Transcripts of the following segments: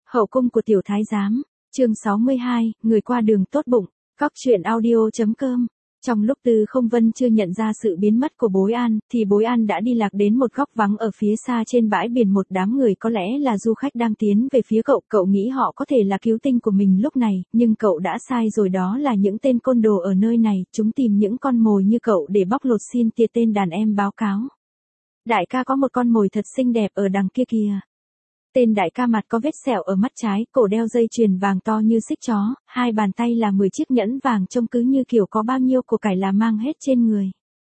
Hậu cung của tiểu thái giám, chương 62, người qua đường tốt bụng, góc truyện audio.com. Trong lúc Tư Không Vân chưa nhận ra sự biến mất của Bối An, thì Bối An đã đi lạc đến một góc vắng ở phía xa trên bãi biển. Một đám người có lẽ là du khách đang tiến về phía cậu. Cậu nghĩ họ có thể là cứu tinh của mình lúc này, nhưng cậu đã sai rồi, đó là những tên côn đồ ở nơi này. Chúng tìm những con mồi như cậu để bóc lột. Xin tiệt, tên đàn em báo cáo. Đại ca có một con mồi thật xinh đẹp ở đằng kia kìa. Tên đại ca mặt có vết sẹo ở mắt trái, cổ đeo dây chuyền vàng to như xích chó, hai bàn tay là 10 chiếc nhẫn vàng, trông cứ như kiểu có bao nhiêu của cải là mang hết trên người.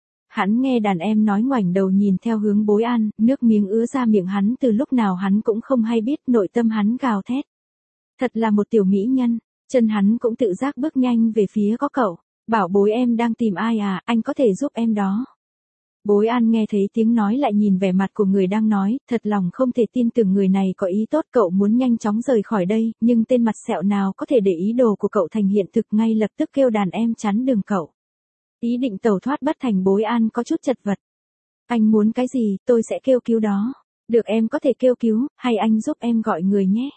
Hắn nghe đàn em nói, ngoảnh đầu nhìn theo hướng Bối An, nước miếng ứa ra miệng hắn, từ lúc nào hắn cũng không hay biết, nội tâm hắn gào thét. Thật là một tiểu mỹ nhân, chân hắn cũng tự giác bước nhanh về phía có cậu. Bảo bối, em đang tìm ai à, anh có thể giúp em đó. Bối An nghe thấy tiếng nói lại nhìn vẻ mặt của người đang nói, thật lòng không thể tin tưởng người này có ý tốt. Cậu muốn nhanh chóng rời khỏi đây, nhưng tên mặt sẹo nào có thể để ý đồ của cậu thành hiện thực, ngay lập tức kêu đàn em chắn đường cậu. Ý định tẩu thoát bất thành, Bối An có chút chật vật. Anh muốn cái gì, tôi sẽ kêu cứu đó. Được, em có thể kêu cứu, hay anh giúp em gọi người nhé.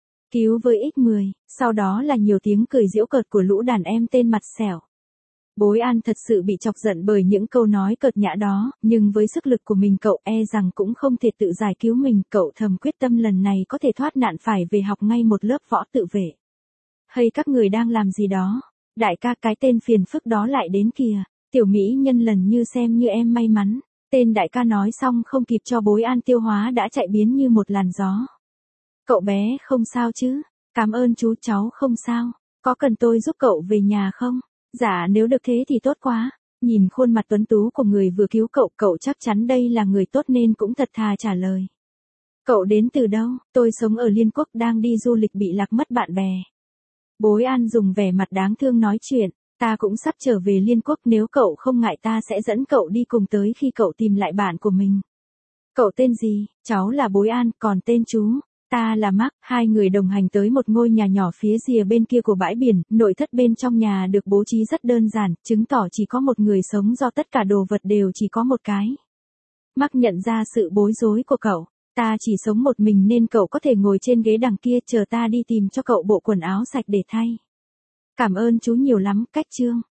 Cứu với X10, sau đó là nhiều tiếng cười giễu cợt của lũ đàn em tên mặt sẹo. Bối An thật sự bị chọc giận bởi những câu nói cợt nhã đó, nhưng với sức lực của mình cậu e rằng cũng không thể tự giải cứu mình. Cậu thầm quyết tâm lần này có thể thoát nạn phải về học ngay một lớp võ tự vệ. Hay các người đang làm gì đó? Đại ca, cái tên phiền phức đó lại đến kìa. Tiểu mỹ nhân lần như xem như em may mắn. Tên đại ca nói xong không kịp cho Bối An tiêu hóa đã chạy biến như một làn gió. Cậu bé không sao chứ? Cảm ơn chú, cháu không sao. Có cần tôi giúp cậu về nhà không? Dạ nếu được thế thì tốt quá. Nhìn khuôn mặt tuấn tú của người vừa cứu cậu, cậu chắc chắn đây là người tốt nên cũng thật thà trả lời. Cậu đến từ đâu? Tôi sống ở Liên Quốc, đang đi du lịch bị lạc mất bạn bè. Bối An dùng vẻ mặt đáng thương nói chuyện. Ta cũng sắp trở về Liên Quốc, nếu cậu không ngại ta sẽ dẫn cậu đi cùng tới khi cậu tìm lại bạn của mình. Cậu tên gì? Cháu là Bối An, còn tên chú? Ta là Mark. Hai người đồng hành tới một ngôi nhà nhỏ phía rìa bên kia của bãi biển. Nội thất bên trong nhà được bố trí rất đơn giản, chứng tỏ chỉ có một người sống do tất cả đồ vật đều chỉ có một cái. Mark nhận ra sự bối rối của cậu. Ta chỉ sống một mình nên cậu có thể ngồi trên ghế đằng kia, chờ ta đi tìm cho cậu bộ quần áo sạch để thay. Cảm ơn chú nhiều lắm. Cách chương.